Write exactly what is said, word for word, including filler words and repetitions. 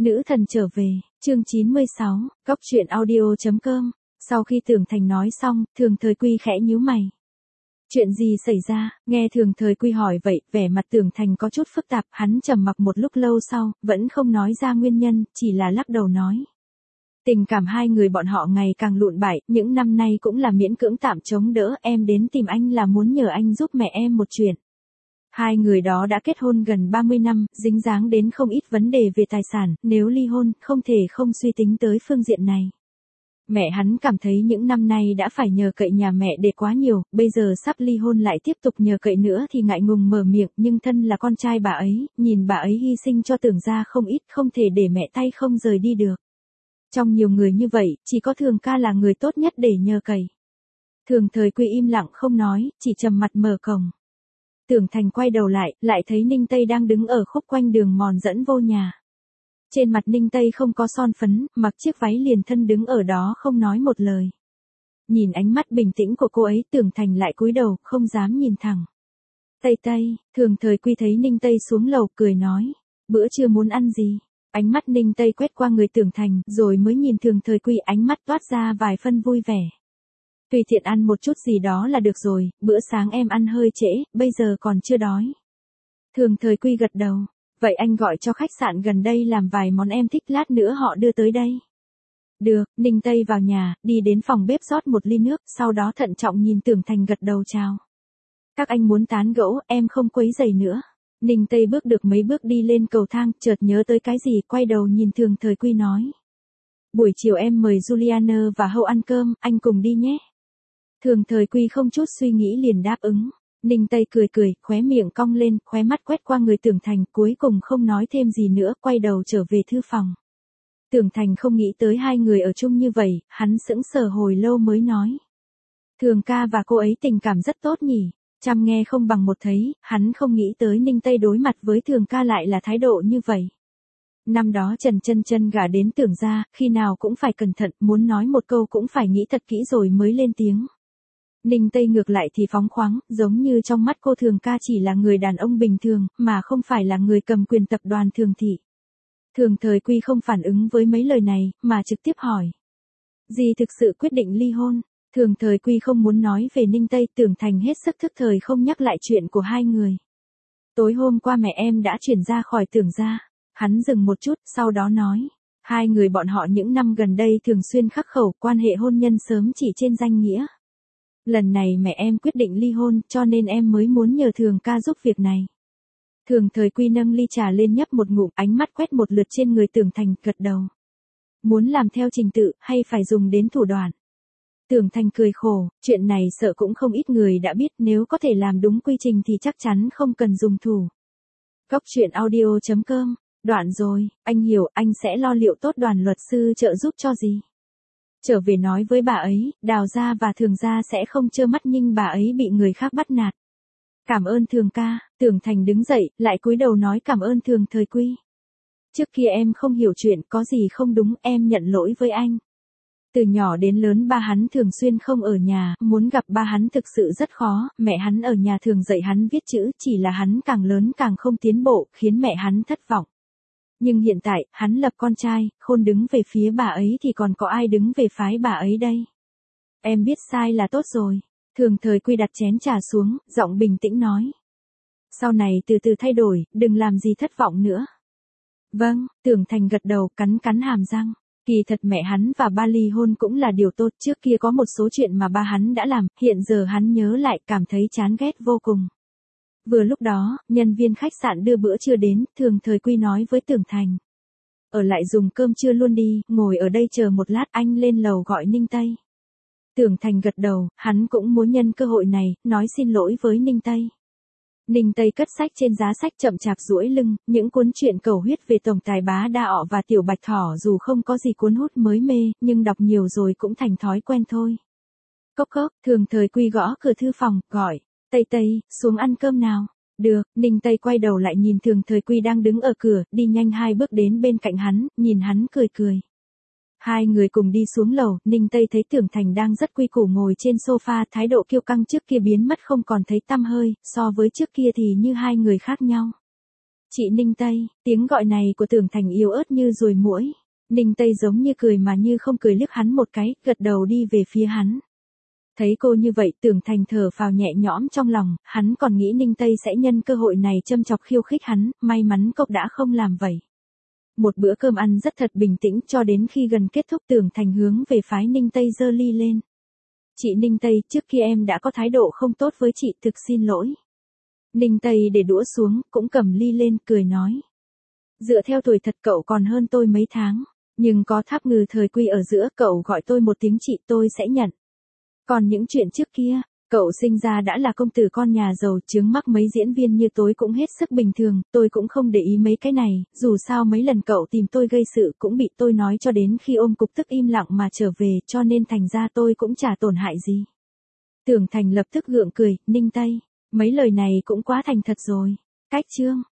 Nữ thần trở về, chương chín mươi sáu, Cóc truyện audio chấm com. Sau khi Tưởng Thành nói xong, Thường Thời Quy khẽ nhíu mày. Chuyện gì xảy ra? Nghe Thường Thời Quy hỏi vậy, vẻ mặt Tưởng Thành có chút phức tạp, hắn trầm mặc một lúc lâu sau, vẫn không nói ra nguyên nhân, chỉ là lắc đầu nói. Tình cảm hai người bọn họ ngày càng lụn bại, những năm nay cũng là miễn cưỡng tạm chống đỡ, em đến tìm anh là muốn nhờ anh giúp mẹ em một chuyện. Hai người đó đã kết hôn gần ba mươi năm, dính dáng đến không ít vấn đề về tài sản, nếu ly hôn, không thể không suy tính tới phương diện này. Mẹ hắn cảm thấy những năm nay đã phải nhờ cậy nhà mẹ để quá nhiều, bây giờ sắp ly hôn lại tiếp tục nhờ cậy nữa thì ngại ngùng mở miệng, nhưng thân là con trai bà ấy, nhìn bà ấy hy sinh cho Tưởng gia không ít, không thể để mẹ tay không rời đi được. Trong nhiều người như vậy, chỉ có Thường ca là người tốt nhất để nhờ cậy. Thường Thời Quy im lặng không nói, chỉ trầm mặt mở cổng. Tưởng Thành quay đầu lại, lại thấy Ninh Tây đang đứng ở khúc quanh đường mòn dẫn vô nhà. Trên mặt Ninh Tây không có son phấn, mặc chiếc váy liền thân đứng ở đó không nói một lời. Nhìn ánh mắt bình tĩnh của cô ấy, Tưởng Thành lại cúi đầu, không dám nhìn thẳng. Tây Tây, Thường Thời Quy thấy Ninh Tây xuống lầu, cười nói, bữa trưa muốn ăn gì? Ánh mắt Ninh Tây quét qua người Tưởng Thành, rồi mới nhìn Thường Thời Quy, ánh mắt toát ra vài phân vui vẻ. Tùy tiện ăn một chút gì đó là được rồi, bữa sáng em ăn hơi trễ, bây giờ còn chưa đói. Thường Thời Quy gật đầu, vậy anh gọi cho khách sạn gần đây làm vài món em thích, lát nữa họ đưa tới đây. Được, Ninh Tây vào nhà, đi đến phòng bếp rót một ly nước, sau đó thận trọng nhìn Tưởng Thành gật đầu chào. Các anh muốn tán gẫu, em không quấy rầy nữa. Ninh Tây bước được mấy bước đi lên cầu thang, chợt nhớ tới cái gì, quay đầu nhìn Thường Thời Quy nói. Buổi chiều em mời Juliana và Hậu ăn cơm, anh cùng đi nhé. Thường Thời Quy không chút suy nghĩ liền đáp ứng. Ninh Tây cười cười, khóe miệng cong lên, khóe mắt quét qua người Tưởng Thành, cuối cùng không nói thêm gì nữa, quay đầu trở về thư phòng. Tưởng Thành không nghĩ tới hai người ở chung như vậy, hắn sững sờ hồi lâu mới nói. Thường ca và cô ấy tình cảm rất tốt nhỉ, chăm nghe không bằng một thấy, hắn không nghĩ tới Ninh Tây đối mặt với Thường ca lại là thái độ như vậy. Năm đó Trần Chân Chân gả đến Tưởng gia, khi nào cũng phải cẩn thận, muốn nói một câu cũng phải nghĩ thật kỹ rồi mới lên tiếng. Ninh Tây ngược lại thì phóng khoáng, giống như trong mắt cô Thường ca chỉ là người đàn ông bình thường, mà không phải là người cầm quyền tập đoàn Thường thị. Thường Thời Quy không phản ứng với mấy lời này, mà trực tiếp hỏi. Dì thực sự quyết định ly hôn? Thường Thời Quy không muốn nói về Ninh Tây, Tưởng Thành hết sức thức thời không nhắc lại chuyện của hai người. Tối hôm qua mẹ em đã chuyển ra khỏi Tưởng gia. Hắn dừng một chút, sau đó nói. Hai người bọn họ những năm gần đây thường xuyên khắc khẩu, quan hệ hôn nhân sớm chỉ trên danh nghĩa. Lần này mẹ em quyết định ly hôn, cho nên em mới muốn nhờ Thường ca giúp việc này. Thường Thời Quy nâng ly trà lên nhấp một ngụm, ánh mắt quét một lượt trên người Tưởng Thành, gật đầu. Muốn làm theo trình tự, hay phải dùng đến thủ đoạn? Tưởng Thành cười khổ, chuyện này sợ cũng không ít người đã biết, nếu có thể làm đúng quy trình thì chắc chắn không cần dùng thủ. Cóc truyện audio chấm com, đoạn rồi, anh hiểu, anh sẽ lo liệu tốt đoàn luật sư trợ giúp cho gì. Trở về nói với bà ấy, Đào gia và Thường gia sẽ không trơ mắt nhìn bà ấy bị người khác bắt nạt. Cảm ơn Thường ca. Tưởng Thành đứng dậy, lại cúi đầu nói cảm ơn Thường Thời Quy. Trước kia em không hiểu chuyện, có gì không đúng, em nhận lỗi với anh. Từ nhỏ đến lớn ba hắn thường xuyên không ở nhà, muốn gặp ba hắn thực sự rất khó, mẹ hắn ở nhà thường dạy hắn viết chữ, chỉ là hắn càng lớn càng không tiến bộ, khiến mẹ hắn thất vọng. Nhưng hiện tại, hắn lập con trai, khôn đứng về phía bà ấy thì còn có ai đứng về phái bà ấy đây? Em biết sai là tốt rồi. Thường Thời Quy đặt chén trà xuống, giọng bình tĩnh nói. Sau này từ từ thay đổi, đừng làm gì thất vọng nữa. Vâng, Tưởng Thành gật đầu, cắn cắn hàm răng. Kỳ thật mẹ hắn và ba ly hôn cũng là điều tốt, trước kia có một số chuyện mà ba hắn đã làm, hiện giờ hắn nhớ lại cảm thấy chán ghét vô cùng. Vừa lúc đó, nhân viên khách sạn đưa bữa trưa đến, Thường Thời Quy nói với Tưởng Thành. Ở lại dùng cơm trưa luôn đi, ngồi ở đây chờ một lát, anh lên lầu gọi Ninh Tây. Tưởng Thành gật đầu, hắn cũng muốn nhân cơ hội này, nói xin lỗi với Ninh Tây. Ninh Tây cất sách trên giá sách chậm chạp duỗi lưng, những cuốn truyện cầu huyết về tổng tài Bá Đa Ọ và Tiểu Bạch Thỏ dù không có gì cuốn hút mới mê, nhưng đọc nhiều rồi cũng thành thói quen thôi. Cốc cốc, Thường Thời Quy gõ cửa thư phòng, gọi, Tây Tây, xuống ăn cơm nào. Được, Ninh Tây quay đầu lại nhìn Thường Thời Quy đang đứng ở cửa, đi nhanh hai bước đến bên cạnh hắn, nhìn hắn cười cười. Hai người cùng đi xuống lầu, Ninh Tây thấy Tưởng Thành đang rất quy củ ngồi trên sofa, thái độ kiêu căng trước kia biến mất không còn thấy tăm hơi, so với trước kia thì như hai người khác nhau. Chị Ninh Tây, tiếng gọi này của Tưởng Thành yếu ớt như ruồi muỗi. Ninh Tây giống như cười mà như không cười liếc hắn một cái, gật đầu đi về phía hắn. Thấy cô như vậy, Tưởng Thành thở phào nhẹ nhõm trong lòng, hắn còn nghĩ Ninh Tây sẽ nhân cơ hội này châm chọc khiêu khích hắn, may mắn cậu đã không làm vậy. Một bữa cơm ăn rất thật bình tĩnh cho đến khi gần kết thúc Tưởng Thành hướng về phái Ninh Tây giơ ly lên. Chị Ninh Tây, trước kia em đã có thái độ không tốt với chị, thực xin lỗi. Ninh Tây để đũa xuống, cũng cầm ly lên, cười nói. Dựa theo tuổi thật cậu còn hơn tôi mấy tháng, nhưng có Tháp Ngừ Thời Quy ở giữa, cậu gọi tôi một tiếng chị tôi sẽ nhận. Còn những chuyện trước kia, cậu sinh ra đã là công tử con nhà giàu, chướng mắc mấy diễn viên như tôi cũng hết sức bình thường, tôi cũng không để ý mấy cái này, dù sao mấy lần cậu tìm tôi gây sự cũng bị tôi nói cho đến khi ôm cục tức im lặng mà trở về, cho nên thành ra tôi cũng chả tổn hại gì. Tưởng Thành lập tức gượng cười, Ninh Tây, mấy lời này cũng quá thành thật rồi. Cách chương